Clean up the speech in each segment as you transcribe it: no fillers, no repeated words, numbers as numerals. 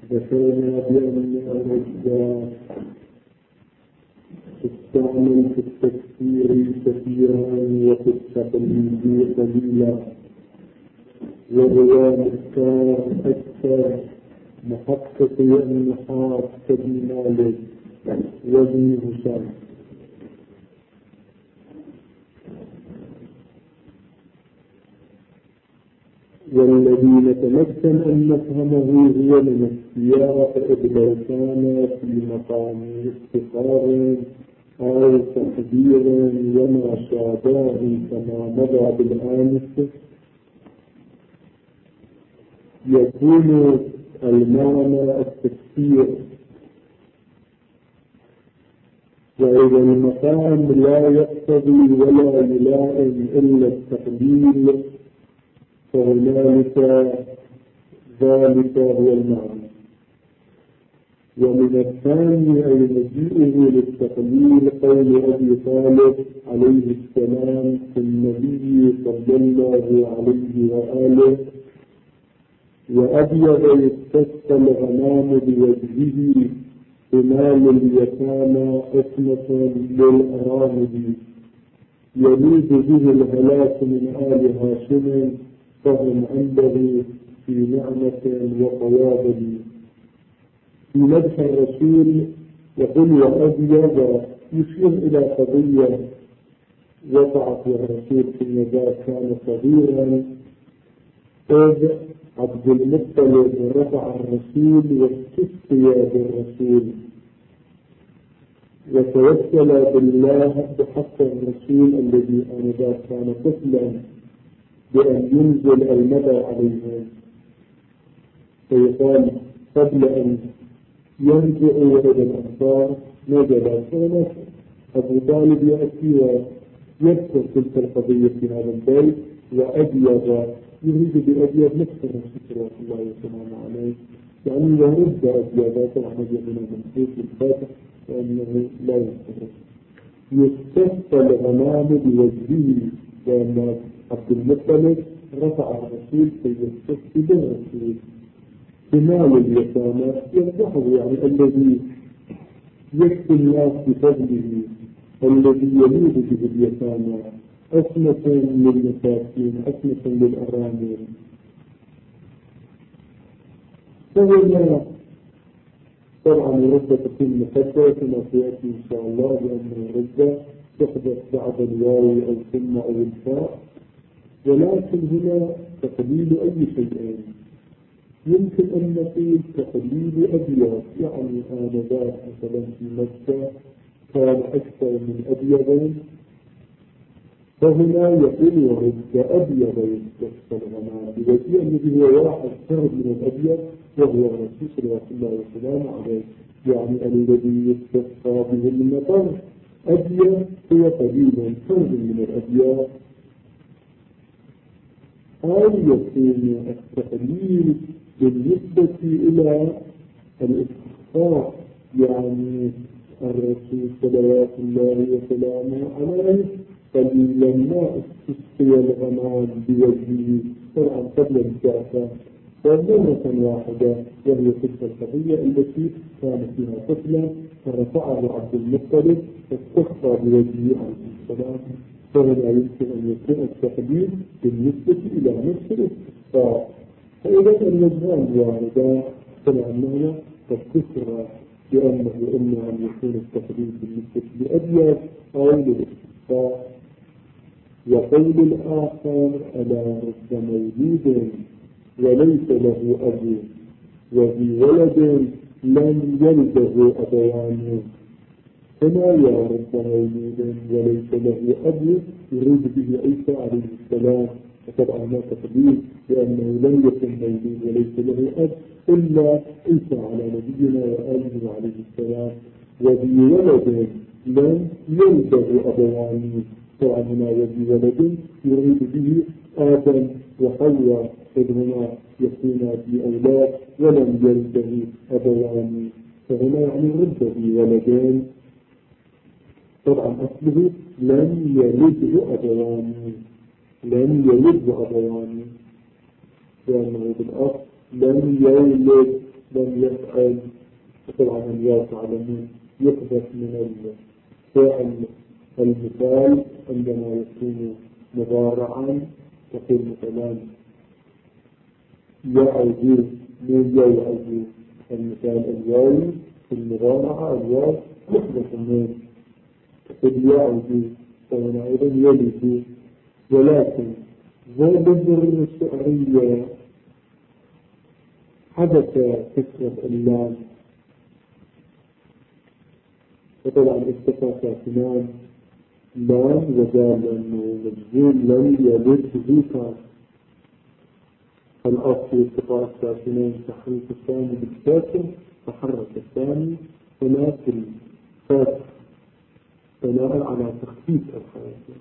ذكرنا بأن الرجال تستعمل في التفسير كثيرا وفي التقليد قليلا، والرواية الأفكار أكثر محقق النحاس كابن مالك وابن هشام. والذي نتمكن أن نفهمه هو من السياق، إذ لو كان في مقام افتقار أو تقدير وما شابه كما مضى بالآنف يكون المعنى التفسير، وإذا المقام لا يقتضي ولا يلائم إلا التقليل فهنالك ذلك هو المعنى. ومن الثاني أي مجيئه للتقليل قول أبي طالب عليه السلام في النبي صلى الله عليه وآله: وأبيض يستسقى الغمام بوجهه ثمال اليتامى حكمة للأرامل، يليد به الهلاك من آل هاشم فهم عنده في نعمة وقوابل. في مدح الرسول يقول وأبيض يشير إلى قضية وقعت الرسول فيما كان صغيرا، إذ عبد المطلب رفع الرسول واستسقي بالرسول وتوسل بالله بحق الرسول الذي آنذاك كان طفلا بأن ينزل المدى عليهم، فيقال قبل أن يرجعوا إلى الأنصار نزل كانت أبو طالب يأتي ويذكر تلك القضية في هذا البيت، وأبيض يريد بأبيض نفس الرسول صلى الله عليه وسلم، يعني يرد أبيض طبعا يجب من حيث الفاتح لأنه لا يستطيع يستسقى الغمام بوجهه، لأن عبد المطلب رفع الرسول فيستسقي بالرسول ثمال اليتامى يرضحه، يعني الذي يكفي الناس بفضله، الذي يليد به اليتامى، عصمة للمساكين، عصمة للأرامل. فهنا طبعا الردة تكون مقدرة كما سيأتي إن شاء الله، لأن الردة تحدث بعد الواو أو ثم أو الفاء، ولكن هنا تقليل أي شيئين. يمكن أن نقول تقليل أبيض، يعني آنذاك مثلا في مكة كان أكثر من أبيضين، فهنا يقول ورد أبيض يستسقى الغمام بوجهه الذي هو واحد فرد من الأبيض وهو الرسول صلى الله عليه وسلم عليه، يعني الذي يستسقى به المطر أبيض هو قليل فرد من الأبيض. أو يكون التقليل بالنسبة إلى الاستسقاء، يعني الرسول صلوات الله وسلامه عليه قليلا ما استسقي الغمام بوجهه طبعا قبل البعثة ومرة واحدة، وهي تلك القضية التي كان فيها طفلا فرفعه عبد المطلب فاستسقى بوجهه عليه السلام. فهنا يمكن أن يكون التقليل بالنسبة إلى نفس الاستسقاء، فإذا الوجهان واحدان كما أنه قد كسر بأنه إما أن يكون التقليد بالنسبة لأبيض أو للاستسقاء. وقول الآخر ألا رب مولود وليس له أب وفي ولد لم يلده أبوان، كما يا رب مولود وليس له أب يريد به عيسى عليه السلام، وطبعا ما تقليد لأنه لم يكن مولود وليس له أب إلا عيسى على نبينا وآله عليه السلام. وفي ولد لم يلده أبوان، طبعا هنا وفي ولد يريد به آدم وحواء، إذ هنا يكون في أولاد ولم يلده أبوان، فهنا يعني رد في ولدين. طبعا أصله لم يلده أبوان، لم يلده أبوان، لأنه بالأصل لم يولد لم يفعل. طبعا الناس يعلمون يحدث من الفعل المثال عندما يكون مضارعا، تقول مثلا يعد، من يعد المثال الواو في المضارعة الواو يحدث من تقول يعد، فهنا أيضا يلد. ولكن ضرب الشعرية حدث كسر اللام، فطبعا اتفق ساكنان لام وزال أنه مجزوم لم يلد ذكر. الأصل اتفاق الساكنين تحريك الثاني بالكسر، تحرك الثاني هناك الفتح بناء على تخفيف الحركات،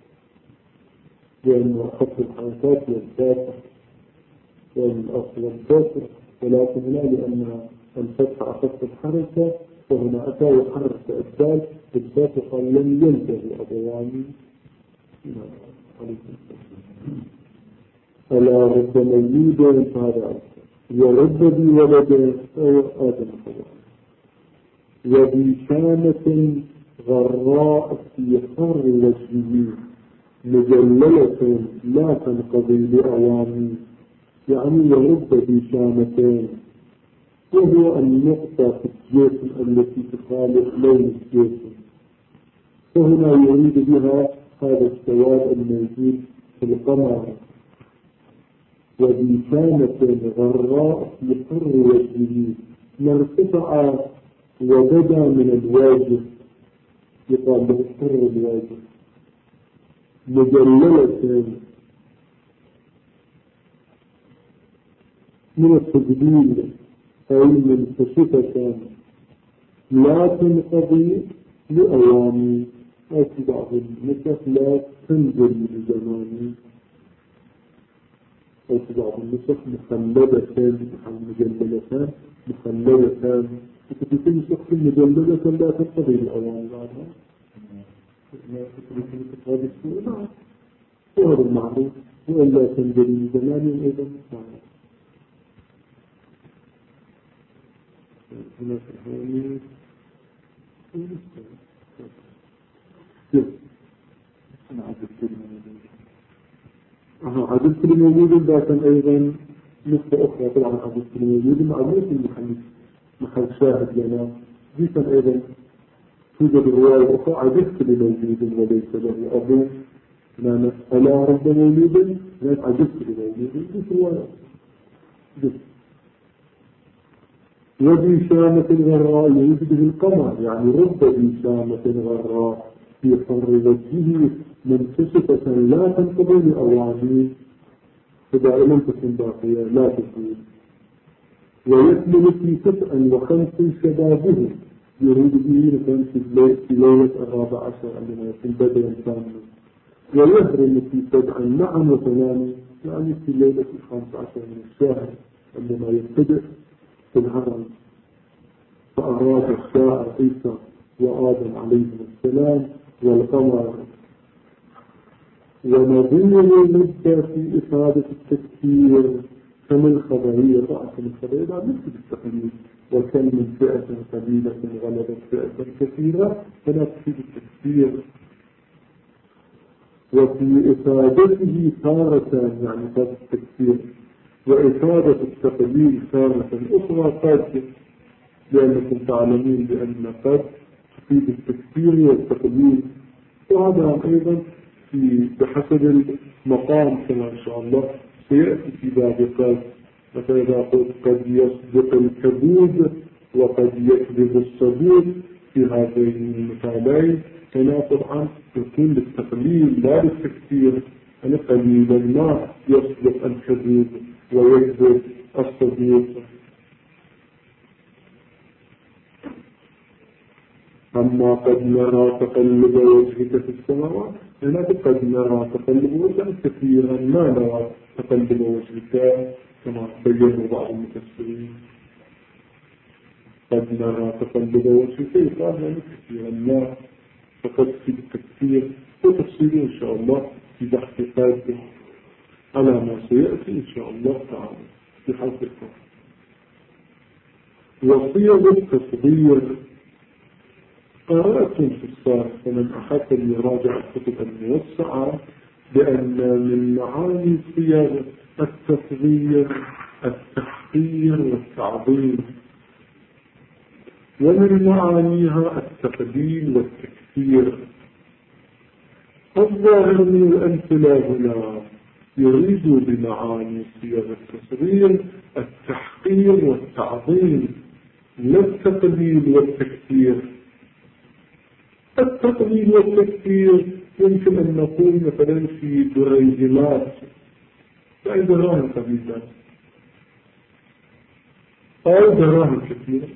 لأنه خف الحركات والفتح والأصل الكسر، ولكن هنا لأن الفتح أخف الحركة فهنا أتى يحرك الدال بالفتح قال لم ينتهي أبواني. فلا رب مولود هذا ورب بولد أو آدم خبر، وبشامة غراء في حر وجهه مجللة لا تنقضي لأوامي، يعني ورب بشامتين، وهو النقطة في الجسم التي تخالف لون الجسم، فهنا يريد بها هذا السواد الموجود في القمر. وبشامة غراء في حر وجهه، ما ارتفع وبدا من الواجه يقال له حر الواجه، مجللة من التجديد أي منكشفة لا تنقضي لأوامي، أو في بعض النسخ لا تنزل لزماني، أو في بعض النسخ مخلدة أو مجلدة مخلدة، وفي كل شخص مجلدة لا تنقضي لأوامي بعدها. لا تنقضي هذا السؤال وهذا المعروف، وإلا تنزل لزماني أيضا معروف. هنا في الحوالي عدد كلمة موجود، لكن أيضا نقطة أخرى طبعا عدد كلمة موجود معروف محل شاهد لنا، جيسا أيضا توجد رواية أخرى عدد كلمة موجود وليس له أبو، لأن ألا رب موجود ليس عدد كلمة موجود، جيس رواية جيس. وبشامة غراء يوجد القمر، يعني رب بشامة غراء في حر وجهه منكشفة لا تنقضي لأوامي، فدائما تكون باقية لا تكون. ويكمل في 59 شبابه، يريد به مثلا في ليلة 14 عندما يكون بدرا كاملا، ويهرم في 7 معا وثمان، يعني في ليلة 15 من الشهر عندما يبتدئ في الهرم. فأراد الشاعر عيسى وآدم عليهم السلام والقمر. ونظير المدة في إفادة التكثير كم الخبرية، رأس الخبرية لا نفس التقليد، وكم من فئة قليلة غلبت فئة كثيرة فلا تفيد التكثير. وفي إفادته تارة يعني قد التكثير، وإفادة التقليل تارة أخرى قد، لأنكم تعلمون بأن قد تفيد التكثير والتقليل، وهذا أيضا بحسب المقام كما إن شاء الله سيأتي في باب قد. مثلا إذا قلت قد يصدق الكذوب وقد يكذب الصدوق في هذين المثالين، هنا طبعا يكون للتقليل لا للتكثير، يعني قليلا ما يصدق الكذوب ويكذب الصدوق. أما قد نرى تقلب وجهك في السماوات، هناك قد نرى تقلب وجهك كثيرا ما نرى تقلب وجهك كما بيّنوا بعض المفسرين. قد نرى تقلب وجهك يقال يعني كثيرا ما، فقد في التكثير وتفصيل إن شاء الله في بحث قادم على ما سيأتي إن شاء الله تعالى في حلقة. وصيغ التصغير قرأتم في الصارف ومن أحد يراجع الكتب الموسعة بأن من معاني صيغ التصغير التحقير والتعظيم، ومن معانيها التقليل والتكثير. الظاهر من الأمثلة هنا يريد بمعاني صيغ التصغير التحقير والتعظيم لا التقليل والتكثير. التقليل والتكثير يمكن أن نقول مثلا في دريهمات أي دراهم قليلة أو دراهم كثيرة،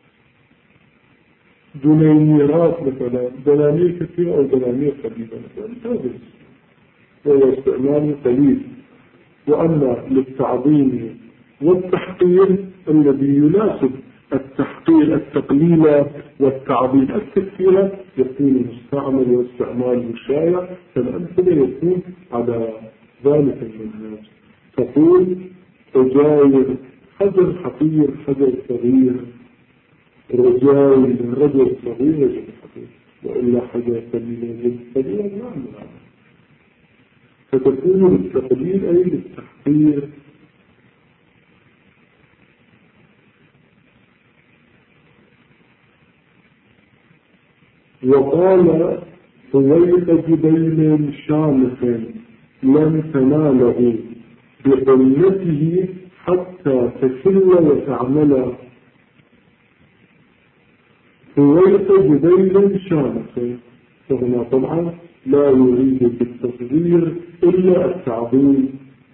دنانيرات مثلا، دنانير كثيرة أو دنانير قليلة مثلا، هذا هو استعمال قليل. وأما للتعظيم والتحقير الذي يناسب التحقير التقليل والتعظيم التكثير يكون مستعمل واستعمال مشايع، فالأمثلة يكون على ذلك المنهج. تقول تجاوز حجر حقير حجر صغير، رجال رجل صغير رجل حقير، وإلا حجر قليل رجل صغير لا معنى. فتكون للتقليل أي للتحقير. وقال فويق جبيل شامخ لم تناله بقلته حتى تكل وتعمل. فويق جبيل شامخ، فهنا طبعا لا يريد بالتصغير إلا التعظيم.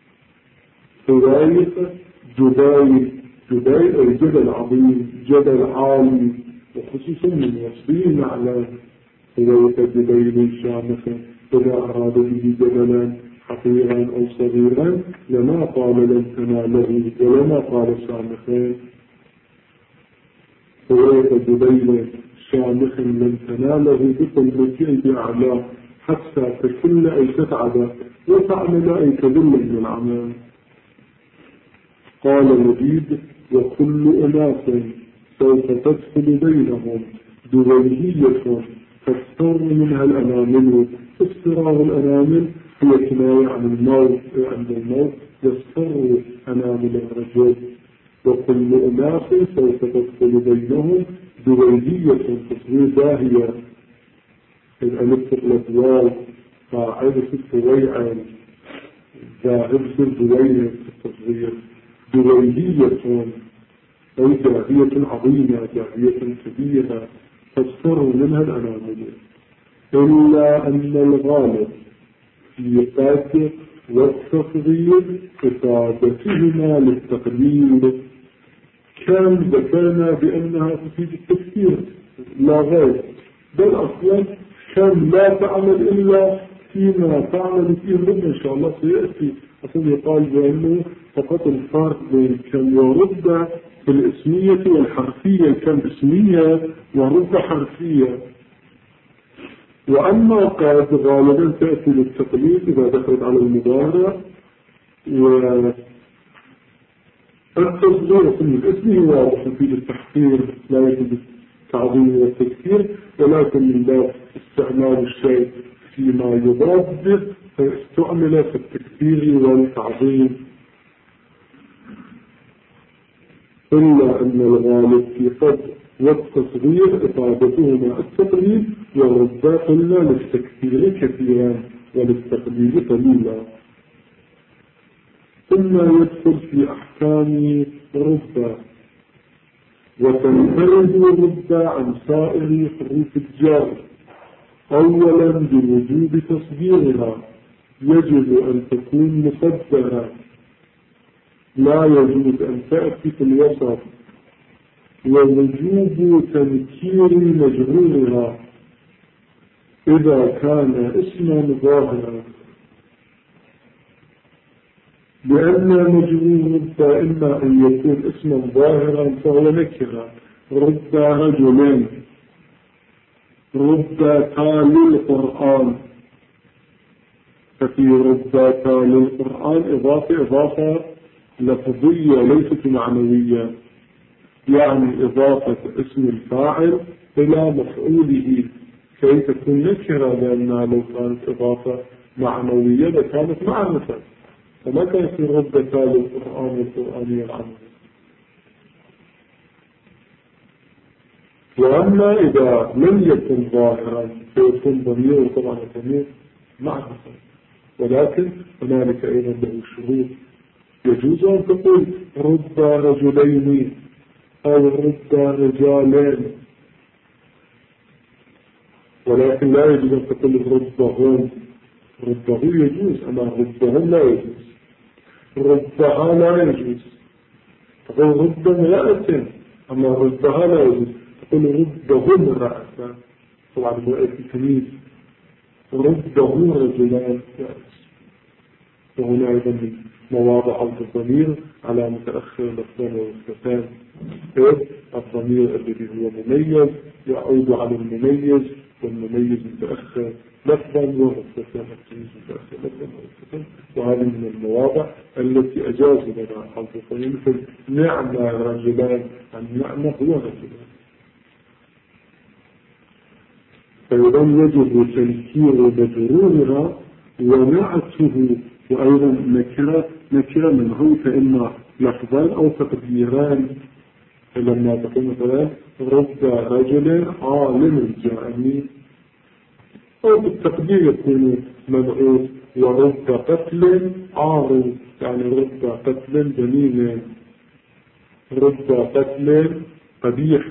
فويق جبيل، جبيل أي جبل عظيم، جبل عالي، وخصوصا من وصفين على فويق جبيل شامخ. إذا أراد به جبلا حقيرا أو صغيرا لما قال لن تناله ولما قال شامخين. فويق جبيل شامخ لن تناله بقلبك بأعلاه حتى تكل أي تتعب وتعمل أي تذل من العمل. قال مجيد وكل أناس سوف تدخل بينهم دويهية تستر منها الأنامل. استراغ الأنامل هي كناية عن الموت، عند الموت يستر أنامل الرجل. وكل أناس سوف تدخل بينهم دويهية تصوير باهية، الألف الأدوار قاعدة السويعة ذاهب دويهية في التصوير. دويهية أي داهية عظيمة، داهية كبيرة تستر منها الأنامل. إلا أن الغالب في قد والتصغير إفادتهما للتقليل، كان ذكرنا بأنها تفيد التكثير لا غير، بل أصلا كان لا تعمل إلا فيما تعمل فيه الرب إن شاء الله سيأتي. أصلا يقال بأنه فقط الفرق بين كم ورد في الاسمية والحرفية، كم اسمية ورد حرفية. وأما قد غالبا تأتي للتقليد إذا دخلت على المضارع، والتصغير من الاسم واضح في التحقير لا يجب التعظيم والتكثير، ولكن من باب استعمال الشيء فيما يضاد فاستعمل في التكثير والتعظيم. إلا أن الغالب في قد والتصغير إفادتهما التقليد، ورد قلنا للتكثير كثيرا وللتقليد قليلا. ثم يدخل في أحكام رد، وتنفرد رد عن سائر حروف الجر. أولا بوجوب تصغيرها، يجب أن تكون مصدرة، لا يجوز أن تأتي في الوسط. ووجوب تنكير مجرورها إذا كان اسما ظاهرا، لأن مجرور فإما أن يكون اسما ظاهرا فهو نكرة. رد رجلين، رد تالي القرآن، ففي رد تالي القرآن إضافة لفظية ليست معنوية. يعني إضافة اسم الفاعل إلى مفعوله كي تكون نكرة، لأنها لو كانت إضافة معنوية لكانت معرفة، فما كان في ردة للقرآن والقرآنية العملية. وأما إذا لم يكن ظاهرا فيكون ضمير، طبعا الضمير معرفة، ولكن هنالك أيضا له شروط. يجوز أن تقول رب رجلين أو رب رجالين، ولكن لا يجوز أن تقول ربهم. ربه يجوز أما ربهم لا يجوز، ربها لا يجوز. تقول رب امرأة أما ربها لا يجوز، تقول ربهم امرأة، طبعا امرأة التمييز، ربه رجلان يجوز. وهنا أيضا مواضع الضمير على متأخر لفظان ووصفتان. الضمير الذي هو مميز يعود على المميز، والمميز متأخر لفظا ووصفتان، التمييز متأخر لفظا ووصفتان. وهذه من المواضع التي أجاز لنا حفظ الضمير، مثل نعم رجلان، النعمة هو رجلان. فإذا يجب تنكير مجرورها ونعته، وأيضا نكرة منه، فإما لفظان أو تقديران. فلما تقول مثلا رب رجل عالم جاءني، أو بالتقدير يكون منعوت، ورب قتل عار، يعني رب قتل جميل، رب قتل قبيح.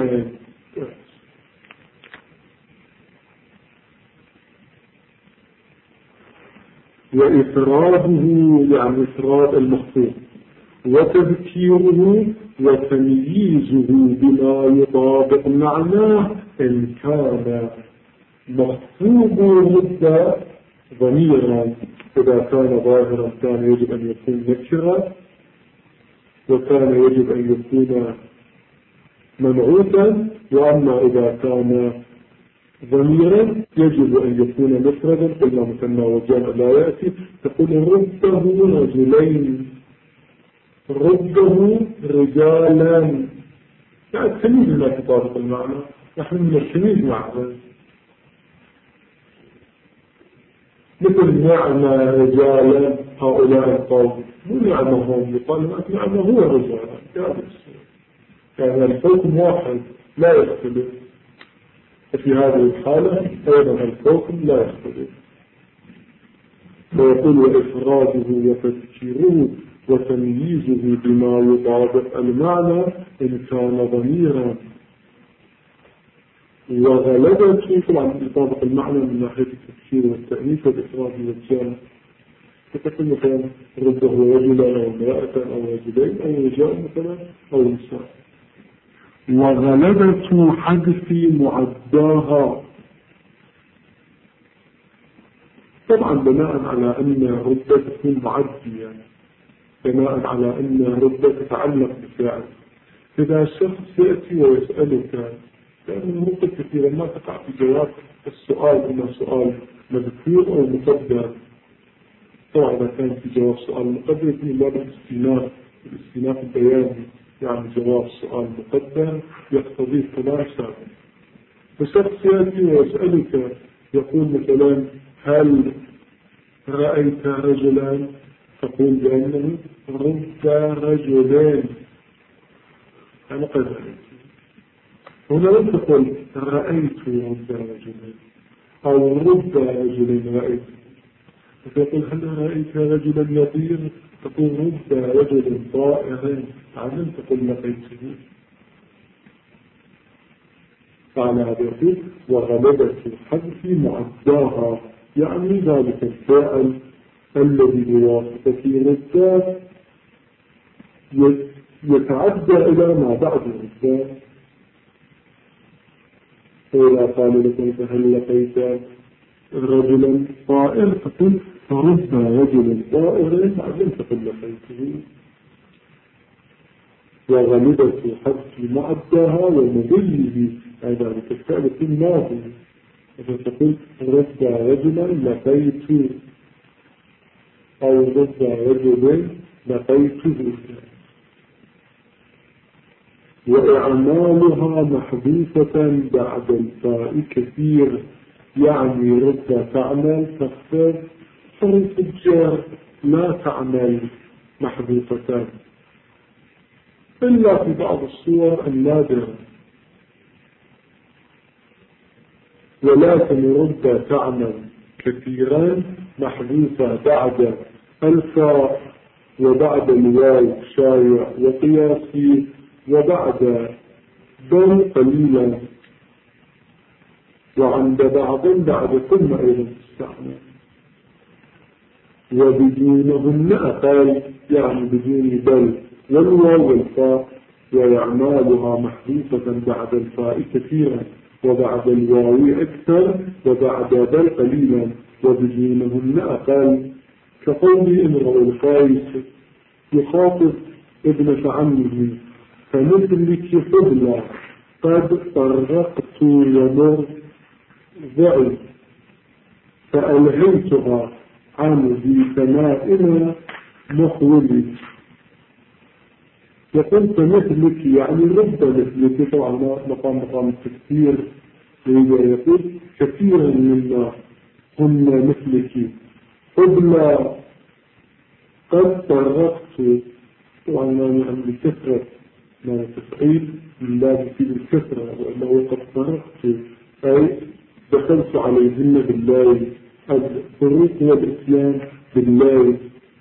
وإفراده يعني إفراد المخصوص، وتذكيره وتمييزه بما يطابق معناه إن كان مخصوب مدة ضميرا. إذا كان ظاهرا كان يجب أن يكون نكرا، وكان يجب أن يكون منعوتا. وأما إذا كان ضميرا يجب أن يكون مفردا، إلا مثنى وجمع لا يأتي. تقول ربه رجلين، ربه رجالا، يعني التمييز لا تطابق المعنى. نحن من التمييز معنا مثل نعم رجالا هؤلاء القوم، مو نعمة هم، يقال نعمة هو رجالا، يعني الحكم واحد لا يختلف. في هذه الحالة أيضا الحكم لا يختلف. ويقول وإفراده وتذكيره وتمييزه بما يطابق المعنى إن كان ضميرا. وغلبته طبعا يطابق المعنى من ناحية التفسير والتأنيث والإفراد والجمع. فتكون مثلا رده رجلا أو امرأة أو رجلين أو رجال مثلا أو نساء. وغلبة حذف معداها، طبعا بناء على أن ردة تكون معدية، بناء على أن ردة تتعلق بفعل. إذا الشخص يأتي ويسألك، لأن الردة كثيرا ما تقع في جواب السؤال، إما سؤال مذكور أو مقدر. طبعا إذا كان في جواب سؤال مقدر يكون باب الاستئناف البياني، يعني جواب سؤال مقدر يقتضي كلام سابق. فشخص يأتي ويسألك يقول مثلا هل رأيت رجلا؟ تقول بأنه رب رجلين، أنا قد رأيت. هنا لم تقل رأيت رب رجلين أو رب رجلين رأيت، فتقول هل رأيت رجلا يطير؟ تقول رب رجل طائر، لم تقل لقيته. فعلى هذا يقول وغلبة الحذف معداها، يعني ذلك الفعل الذي بواسطة ردات يتعدى إلى ما بعد الردات. فإذا قال لك هل لقيت رجلا طائر؟ تقول فرب رجل طائر، لم تقل لقيته. وغلبة الحذف معداها ومضيه، أي ذلك الفعل في الماضي. إذا تقول رب رجلا لقيت أو رب رجل لقيته. وإعمالها محذوفة بعد الفاء كثير، يعني رد تعمل تخفف حروف الجر لا تعمل محذوفتان إلا في بعض الصور النادرة، ولكن رد تعمل كثيرا محذوفة بعد الفاء وبعد الواو شايع وقياسي وبعد بل قليلا، وعند بعض بعد ثم أيضا تستعمل، وبدونهن أقل يعني بدون بل والواو والفاء، ويعمالها محذوفة بعد الفاء كثيرا وبعد الواو أكثر وبعد بل قليلا وبدونهن أقل، كقول امرؤ القيس يخاطب ابنة عمه فمثلك قبلة قد طرقت يمر ذعي فألهيتها عن ذي سمائنا مخولي. يقول فمثلك يعني رب مثلك، طبعا مقام التكثير، يقول كثيرا منا هم مثلك قبلة قد طرقت، طبعا يعني بكثرة ما تفعيل من باب في الكثرة، وأنه قد طرقت أي دخلت عليهن بالليل، الطريق هو الإسلام بالليل،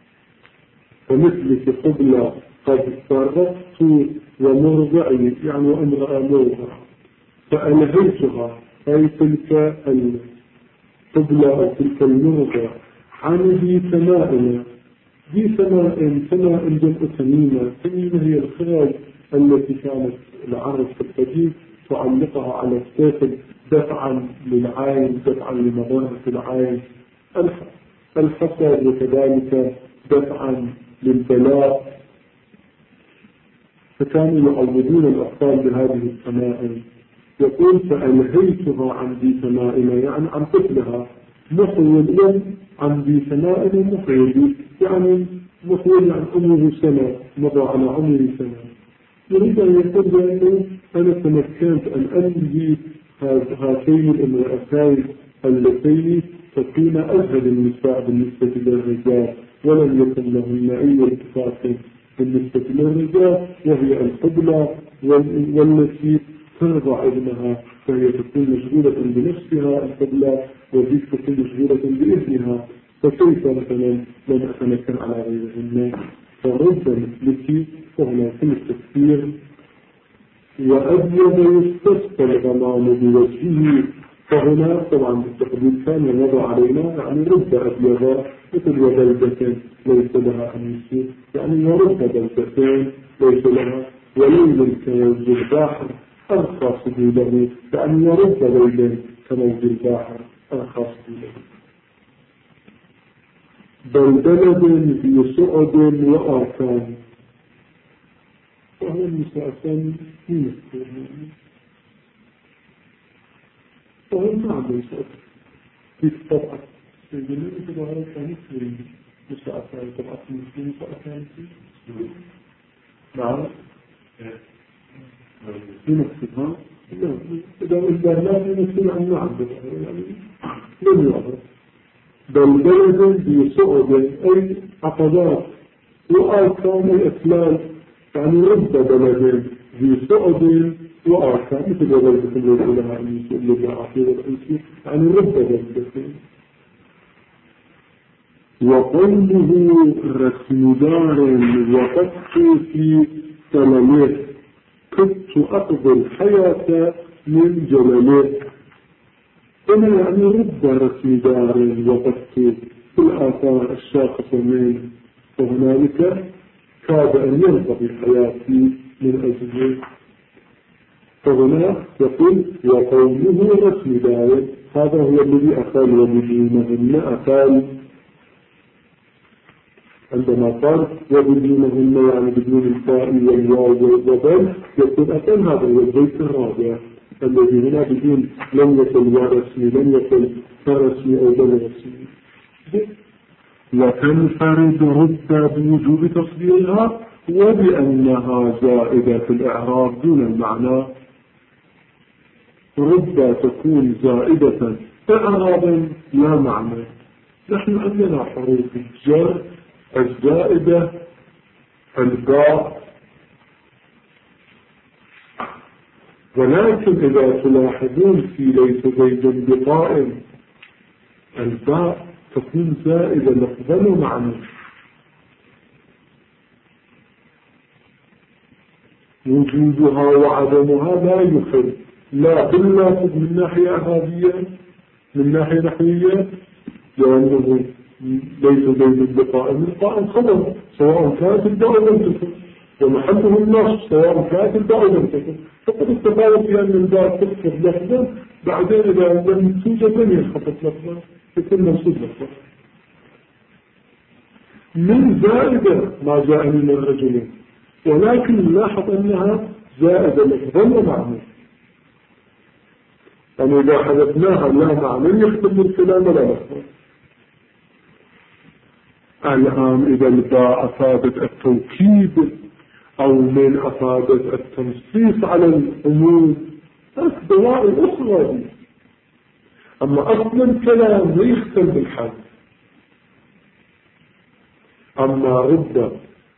فمثلك قبلة قد طرقت ومرضعي يعني وامرأة مرضع فألهيتها أي تلك القبلة أو تلك المرضع عن ذي سمائنا. ذي سماء جمع تميمة، تميمة هي الخرج التي كانت العرب في القديم تعلقها على الساقل دفعا للعين دفعا لمضرة العين، الحسد وكذلك دفعا للبلاء، فكانوا يعوضون الأطفال بهذه التمائم. يقول فألهيتها عن ذي سمائنا يعني عن طفلها، محول عن ذي سمائنا محول يعني محول عن عمره سنة، مضى على عمره سنة، يريد أن يقول بأنه أنا تمكنت أن أنهي هاتين الامرأتين اللتين تكون أجهل النساء بالنسبة للرجال، ولم يكن لهن أي اتفاق بالنسبة للرجال، وهي القبلة والتي ترضع ابنها، فهي تكون مشغولة بنفسها القبلة وذيك تكون مشغولة بابنها، فكيف مثلا لم أتمكن على غيرهن؟ فرد مثلك وهنا كل التفسير. وأبيض يستسقى الغمام بوجهه، فهنا طبعا بالتقدير كان وضع علينا يعني رد أبيض مثل وبلدة ليس لها أنيس، يعني ورد بلدتين ليس لها، وليل كموج البحر أرخى سبيله، يعني ورد ليل كموج البحر أرخى سبيله. بل بلد في صعد وآكان، وهو المساءسان يمثل وهو المعنى المساءسان في طبعا سيدنا إبراهيم كان يسمي مساءسان طبعا مسلم مساءسان نعم يمثلها إذا لا يمثل عن نعم يعني لم يعرف. بل بلد في صعد أي عقبات وآكان الإسلام، يعني رد بلدين ذي صعد وآكان مثل بلدة التي لها أنيس اللي عقيدة الأنسي، يعني رد بلدين. وقوله رسم دار وقدت في سلمه كدت أقضي الحياة من جلله، هنا يعني رد رسم دار وقدت في الآثار الشاقة منه، وهنالك كاد أن ينقضي حياتي من أجله، فهنا يقول وقوله رسم دار، هذا هو الذي أقال وبدونهن أقال، عندما قال وبدونهن يعني بدون الفاء والواو والبل، يقول أقال هذا هو البيت الرابع الذي هنا بدون لم يكن ورسمي لم يكن فرسمي أو بل رسمي. وتنفرد رد بوجوب تصديرها وبأنها زائدة في الإعراب دون المعنى. رب تكون زائدة إعرابا لا معنى. نحن عندنا حروف الجر الزائدة الباء، ولكن إذا تلاحظون في ليس زيد بقائم الباء تكون زائدة لفظا ومعنى. وجودها وعدمها لا يخل لا باللفظ من ناحية إعرابية من ناحية نحوية، لأنه ليس زيد بقائم القائم خبر سواء كانت الباء أو لم تكن، ومحله النص سواء كانت الباء أو لم تكن. فقد استفاد في أن الباء تخفض لفظا، بعدين إذا لم توجد لم ينخفض لفظا يكون منصوب لفظا. من زائدة ما جاء من الرجلين، ولكن نلاحظ أنها زائدة لفظا ومعنى. يعني إذا حذفناها لا معنى يختم الكلام ولا لفظا. الآن إذا الباء أفادت التوكيد أو من أفادت التنصيص على الأمور دواعي أخرى دي. أما أصل الكلام لا يختم بالحد. أما رد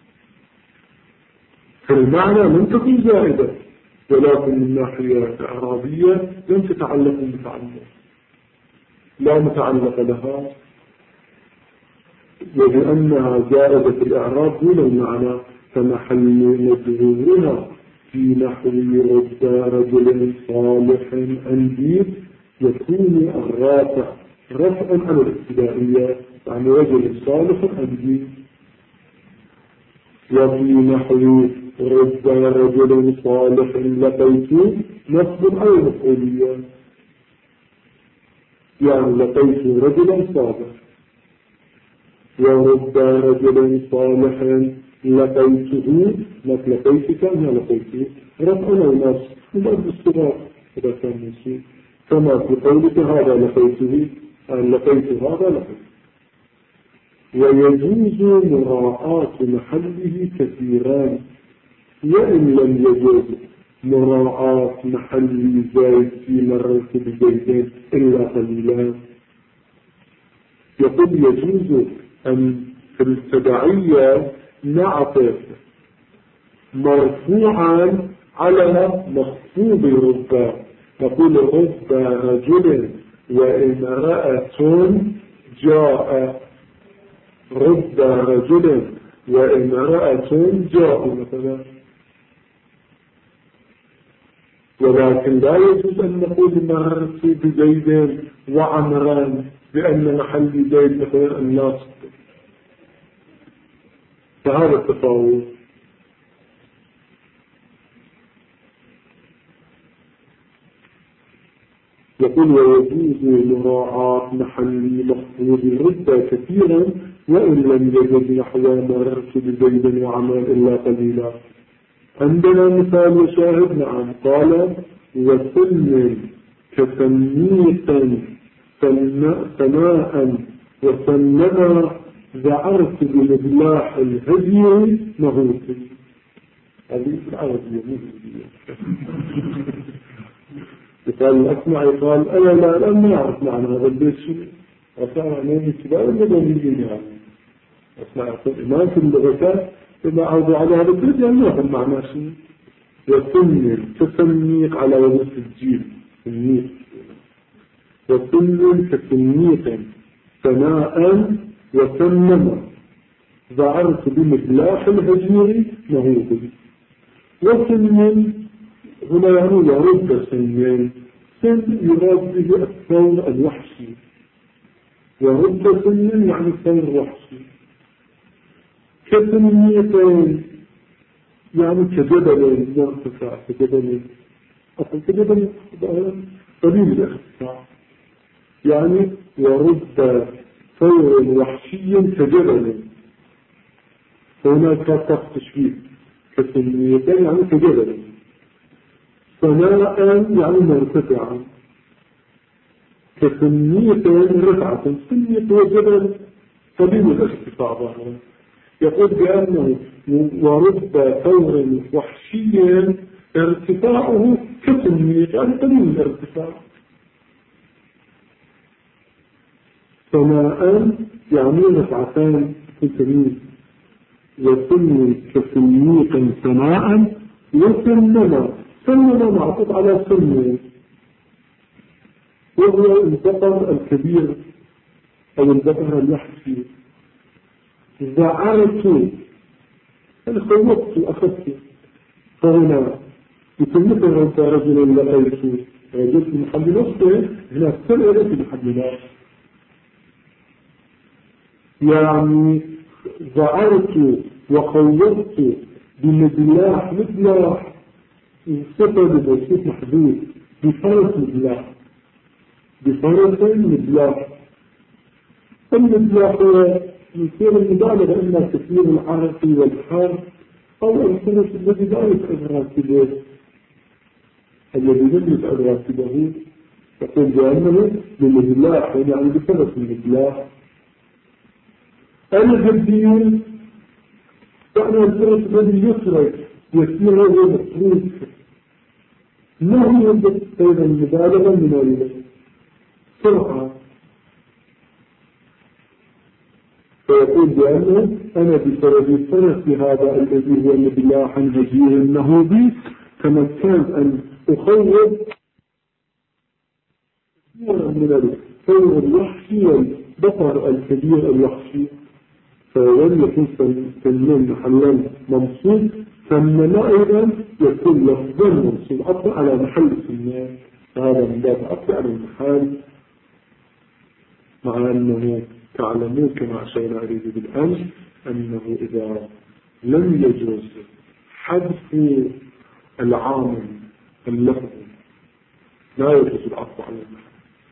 في المعنى لم تكن زائدة، ولكن من ناحية إعرابية لم تتعلق بمتعلق لا متعلق لها، وبأنها زائدة في الإعراب دون المعنى فمحل مجرورها في نحو رد رجل صالح عندي يكون الرافع رفعا عن الابتدائية، يعني رجل صالح عندي. وفي نحو رد رجل صالح لقيت نصب أو مفعولية، يعني لقيت رجلا صالح. ورد رجل صالح لقيته لقيتك ما لقيته رفع أو نصب وبعد الصغار إذا كان نصيب، كما في قولك هذا لقيته لقيت هذا لقيت. ويجوز مراعاة محله كثيران، وإن لم يجوز مراعاة محل زائد في مرة بزيدين إلا قليلا. يقول يجوز أن في التبعية نعطف مرفوعا على مخفوض رب، نقول رب رجل وامرأة جاء، رب رجل وامرأة جاء مثلا. ولكن لا يجوز أن نقول مررت بزيد وعمران بأن محل زيد مثلا الناس، فهذا التفاوت. يقول ويجوز مراعاة محل مخفوض رد كثيرا وإن لم يجد نحو مررت بزيد وعمران إلا قليلا. عندنا مثال وشاهد. نعم قال وسلم كسميتا سماء وسلم ذعرت بمبلاح الهدي مهوتي. هذه في العربية مهوتية. يقال الأسمع يقال أنا لا ما أعرف معنى هذا البيت شو أسمع عنه كبار المدنيين يعني أسمع يقول إمام في اللغة إذا عرضوا على هذا البيت يعني ما هم معنى شو. وسلم كسميق على وزن الجيل سميق، وسلم كسميق سماء وسمم ذعرت بمبلاح الهجير مهوتي. وسلم هنا يعني يرد سنين، سن يراد به الثور الوحشي، يرد سنين يعني الثور الوحشي. كسميتين يعني كجبل يرتفع كجبل أصلا كجبل قليل الارتفاع، يعني يرد ثور وحشي كجبل، فهناك طاقة تشبيه. كسميتين يعني كجبل، سماء يعني مرتفعا، كسمية رفعة، سمية وجبل قليل الارتفاع ظاهرا. يقول بأنه ورب ثور وحشي ارتفاعه كسمية يعني قليل الارتفاع. سماء يعني رفعتان كسمية وسمي كسميق سماء سمنا معطوف على سمي وهو البقر الكبير أو البقر الوحشي. زعرت أنا خوفت أخذت فهنا يتمثل أنت رجل لقيت رجل في محل نفسه هنا سرعة في محل نفسه يعني زعرت وخوفت بمدلاح مدلاح صفة بوصف محدود بفرس مدلاح بفرس مدلاح. المدلاح هو يصير المبالغة إما كثير العرق والحار أو الفرس الذي لا يفعل راتبه الذي لم يفعل راتبه يقول بأنه بمدلاح يعني بفرس مدلاح. الجديل يعني الفرس الذي يسرق يسير هو مصروف ما هو أيضا مبالغة من السرعة. فيقول بأنه أنا بسبب الفرس هذا الذي هو مدلاح هجير النهوضي تمكنت أن أخوض كثيرا من الثور الوحشي والبقر الكبير الوحشي. فلن يكون سنين محلا منصوب سمنا أيضا يكون لفظا منصوب أطلع على محل سنين فهذا من باب أطلع على المحل مع أنه تعلمون كما أشينا عليه بالأمس أنه إذا لم يجوز حذف العامل اللفظ لا يجوز العطف على المحل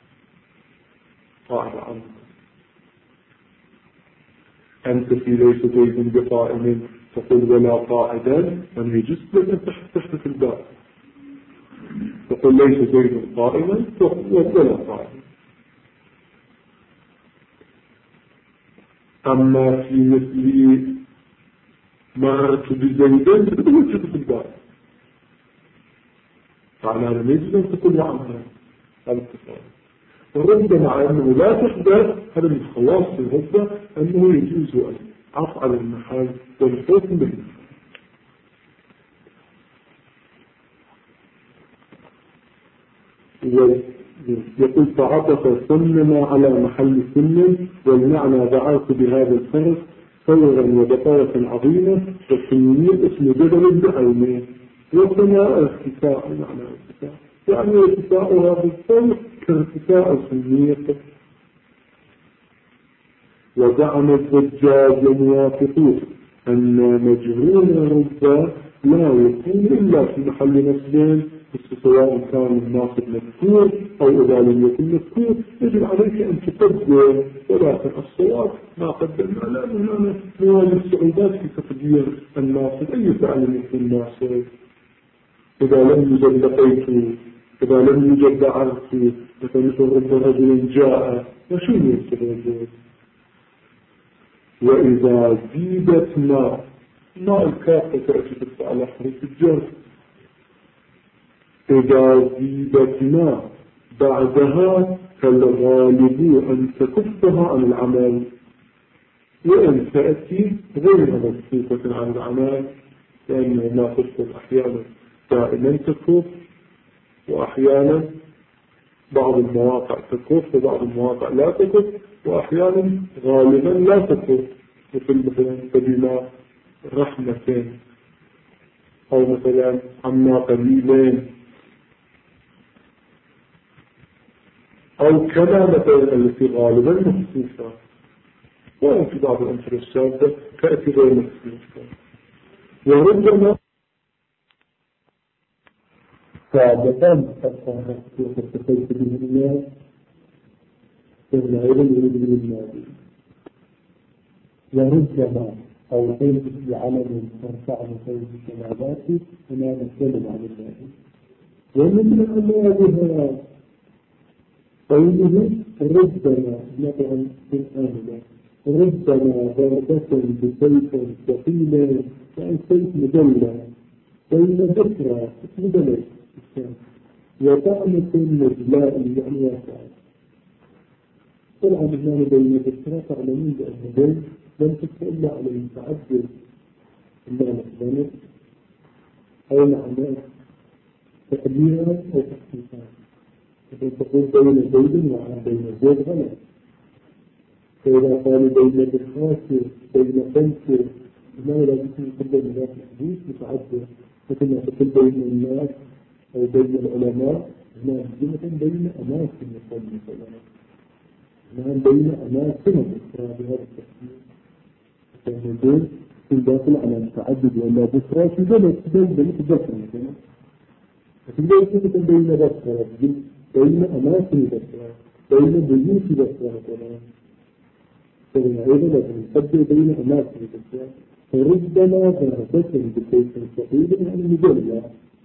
قاعدة عامة. أنت في ليس زيد بقائم تقول ولا قاعدا من يجوز لك تحت الباب تقول ليس زيد قائما ولا قائما. أما في مثل مررت بزيدين تقول تحت الباب فعلى هذا يجوز أن تقول عنها هذا التصرف. وربما مع أنه لا تحدث هذا من خواص الغدة أنه يجوز أن عطف على المحل والحكم به. يقول فعطف سننا على محل سن والمعنى دعوت بهذا الفرس ثورا وبطارة عظيمة والسنين اسم جبل بعينه وسماء ارتفاع معنى ارتفاع يعني ارتفاعها بالصوت كارتفاع السنيق. وزعم الزجاج الموافقون أن مجهول ربا لا يكون إلا في محل نسبين سواء كان الناصب مذكور أو إذا لم يكن مذكور يجب عليك أن تقدر ولكن الصواب ما قدمنا لأننا نواجه الصعوبات في تقدير الناصب أي فعل يكون ناصب. إذا لم يوجد لقيت إذا لم يوجد دعرت مثل رب رجل جاء وشو يصير الرجل. وإذا زيدت ما الكافة تأتي على حرف الجر إذا زيدت ما بعدها فالغالب أن تكفها عن العمل وأن تأتي غير مكفوفة عن العمل لأنه لا تكف أحيانا دائما تكف وأحيانا بعض المواقع تكف وبعض المواقع لا تكف وأحيانا غالبا لا تكف مثلا فبما رحمة أو مثلا عما قليلين أو كما مثلا التي غالبا مخصوصة وأن في بعض الأمثلة الشاذة تأتي غير مخصوصة. وربما فعادتان تبقى وتتفيت بالله فهنا أيضا يريد بالماضي. وربما أو قيمة في عمل ترفع قيمة الشهادات هنا نتكلم عن الله. ومن أموالها قوله ربما نطعم في الآمنة ربما ضربة بسيف ثقيل يعني سيف مدلع بين ذكرى اسم بلد وطعنة نجلاء يعني واسعة. طبعا هنا بين ذكرى تعلمون بأن لم تكن إلا على المتعدد المعنى الثاني أو معنى تقديرا أو تحقيقا. إذا تقول بين زيد وعن بين زيد غلط. فإذا قالوا بين الخاص بين خمس ما لا يمكن يقدر الناس الحديث متعدد مثل ما تقول بين الناس أو بين العلماء هنا بين أماكن مثلا هنا بين أماكن الإسراء بهذا التفسير فالمدين في داخل على متعدد ولا بسرى في بلد بين بسرى مثلا لكن ليس بين بسرى بين أماكن بسرى بين بيوت بسرى مثلا فإذا لازم نقدر بين أماكن بسرى فربما ضربة بسيف ثقيل يعني مجلة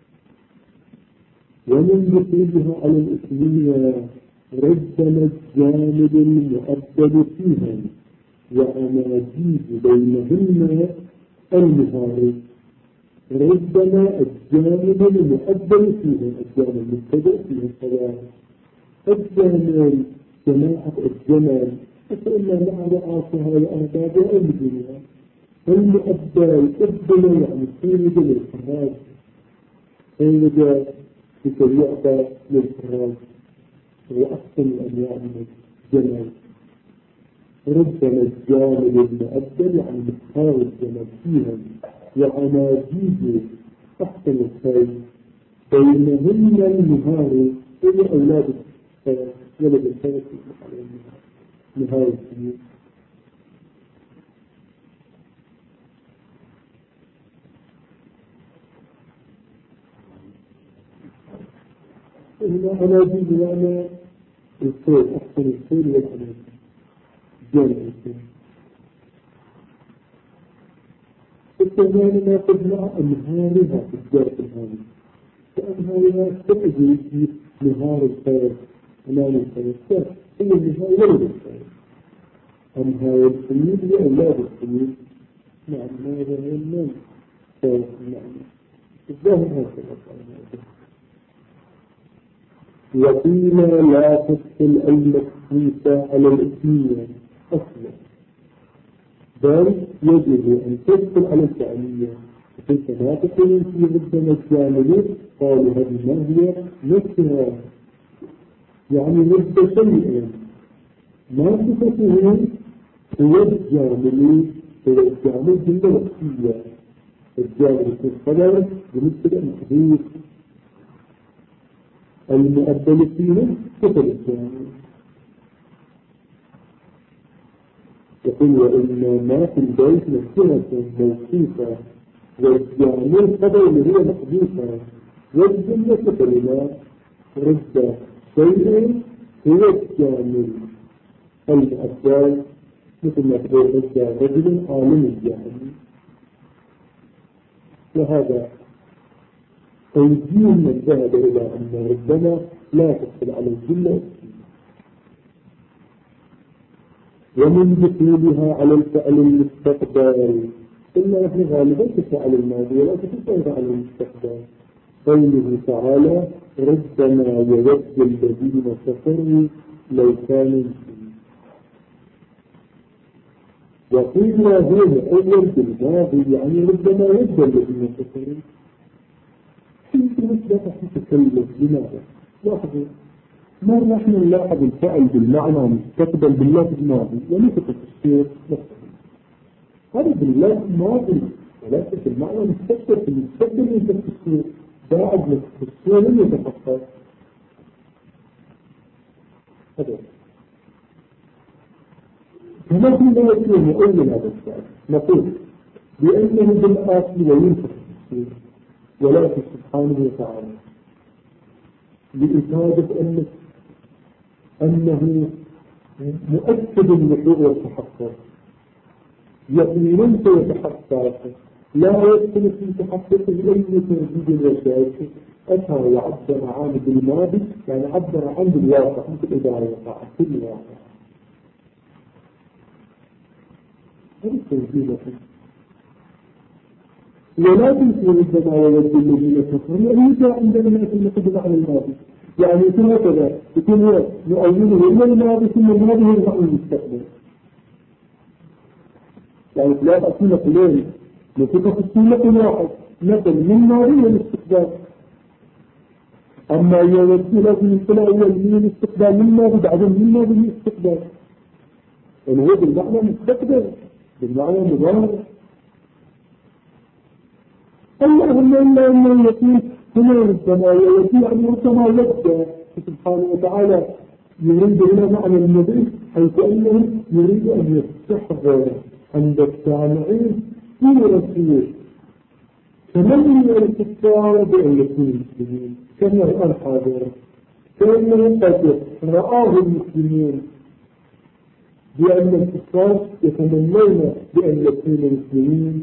ومن دخولها على الإسلام ربما الجانب المؤبد فيها وأناجيب بينهن المهاري ربما الجانب المؤبد فيها الجانب المبتدئ فيها الصلاة الجانب جماعة الجمال فإنا مع رعاتها وأهدابها الدنيا المؤبد الأبدل يعني سيد للفراج سيد بطريقة للفراج وأحسن الأنواع من الجمال ربما الجانب المؤبد يعني مختار الجمال فيها وعناجيب أحسن الخير بينهن المهار إلى أولاد ولد الخير نهاية السنين هنا أناجيب معنى الخير أحسن الخير والعناجيب جانب الخير الثاني ناخذ مع أنهارها في الجارة الهامة فأنهارها تأتي في نهار الخير أمام الخير هي النهاية ولد الخير أنهار الخير وأولاد الخير نعم هذا هو النام نعم الظاهر هكذا وقيل لا تدخل المكفوفة على الإثنية أصلا بل يجب أن تدخل على الفعلية فكنت لا تقول في ربما الجامل قالوا هذه ما هي نفسها يعني رد شيئا ما صفته هو الجامل جملة وقتية الجامل في الخبر بالنسبة محدود المؤبل فيه صفة الجامل يقول وإن ما في البيت نفسها موصوفة والجامل قدر اللي هي محدوثة والجملة كلمة رد شيء هو الجامل المؤبل مثل ما تقول رد رجل عالم الجامل وهذا توجيه من ذهب إلى أن ربما لا تدخل على الجملة ومن دخولها على الفعل المستقبل إلا نحن غالبا تفعل الماضي ولا تفعل على المستقبل قوله تعالى ربما يود الذين كفروا لو كانوا وقيل هو مؤول بالماضي يعني ربما يود الذين كفروا كيف نسبة تتكلم لماذا؟ لاحظوا ما نحن نلاحظ الفعل بالمعنى مستقبل بالله الماضي وليس التفسير هذا بالله الماضي ولكن بالمعنى مستقبل في المستقبل من التفسير بعد من التفسير لم يتفقد هذا فنحن لا يكون مؤمن هذا الفعل نقول بأنه بالآخر وينفق التفسير ولكن سبحانه وتعالى لإفادة أنه مؤكد الوقوع والتحقق يقينا سيتحقق لا يدخل في تحققه أي ترديد وشاك أتى وعبر عن بالماضي يعني عبر عن بالواقع مثل إذا وقع في الواقع هذا التنزيل ولكن في ربما يود الذين كفروا يريد عندنا نأتي نقدم على الماضي يعني يكون هكذا يكون هو يؤمنه إلى الماضي ثم الماضي يرجع للمستقبل يعني لا أكون قليل لتبقى في السنة واحد نقل من الماضي للاستقبال أما يود لازم يطلع أول من الاستقبال من الماضي بعدين من الماضي للاستقبال يعني هو بالمعنى مستقبل بالمعنى مضارع اللهم إلا أنه يكون هنا ربما يودي أن ربما يبدأ سبحانه وتعالى يريد هنا معنى النبي حيث أنه يريد أن يستحضر عند السامعين في رسول كمن الكفار بأن يكونوا مسلمين كما الآن حاضر كأنه قد رآه المسلمين بأن الكفار يتمنون بأن يكونوا مسلمين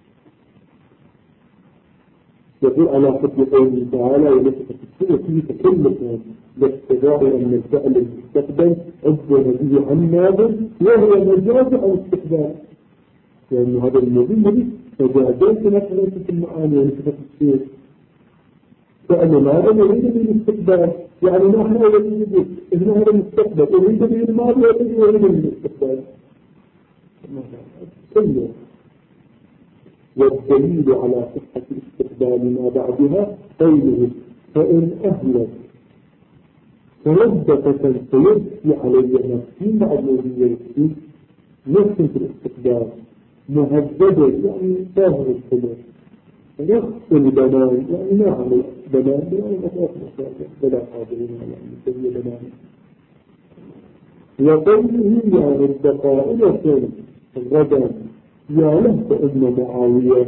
يدل على حد قوله تعالى وليست السنة فيه تكلف لاقتضاء أن الفعل المستقبل عبر به عن ماضٍ وهو مجاز عن استقبال لأن هذا المضي فجازات نفسه في المعاني ونسبة الشيء فأن ماذا يريد به الاستقبال يعني نحن يريد به إذن هذا المستقبل يريد به الماضي يريد به الاستقبال كله والدليل على صحة استقبال ما بعدها قوله فإن أهلت فردة سيبكي علي نفسي مع الذي يبكي نفس في الاستقبال مهددة يعني ظاهر الخلق نفس البنان يعني نعم بنان يعني أطلاق بلا قادرين على أن يسمي بنان وقوله يا رب قائلة غدا يعلم فإن معاوية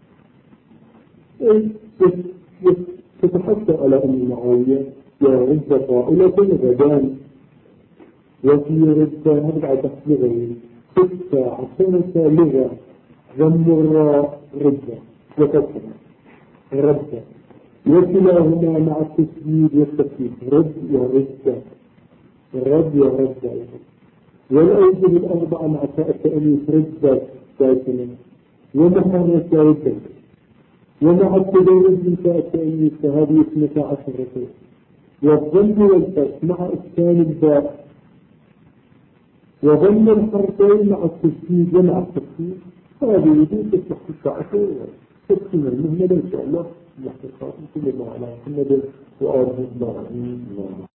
تتحدث على أن معاوية يعرف قائلة غدان وفي رد نرجع تحت لغوي 16 لغة ضم الراء ردة وكسر ردة وكلاهما مع التسديد والتكليف رد ورد رد ورد والأوجه الأربعة مع التأنيث ردة ساكنة ومحرك ردة ومع التجاوز من التأنيث فهذه 12 ركوع والضم والفتح مع إسكان الباء وضم الحرفين مع التسديد ومع التسديد هذه يجب تصلح 19 تسكين المهمة إن شاء الله نحن كل ما على محمد وآله الله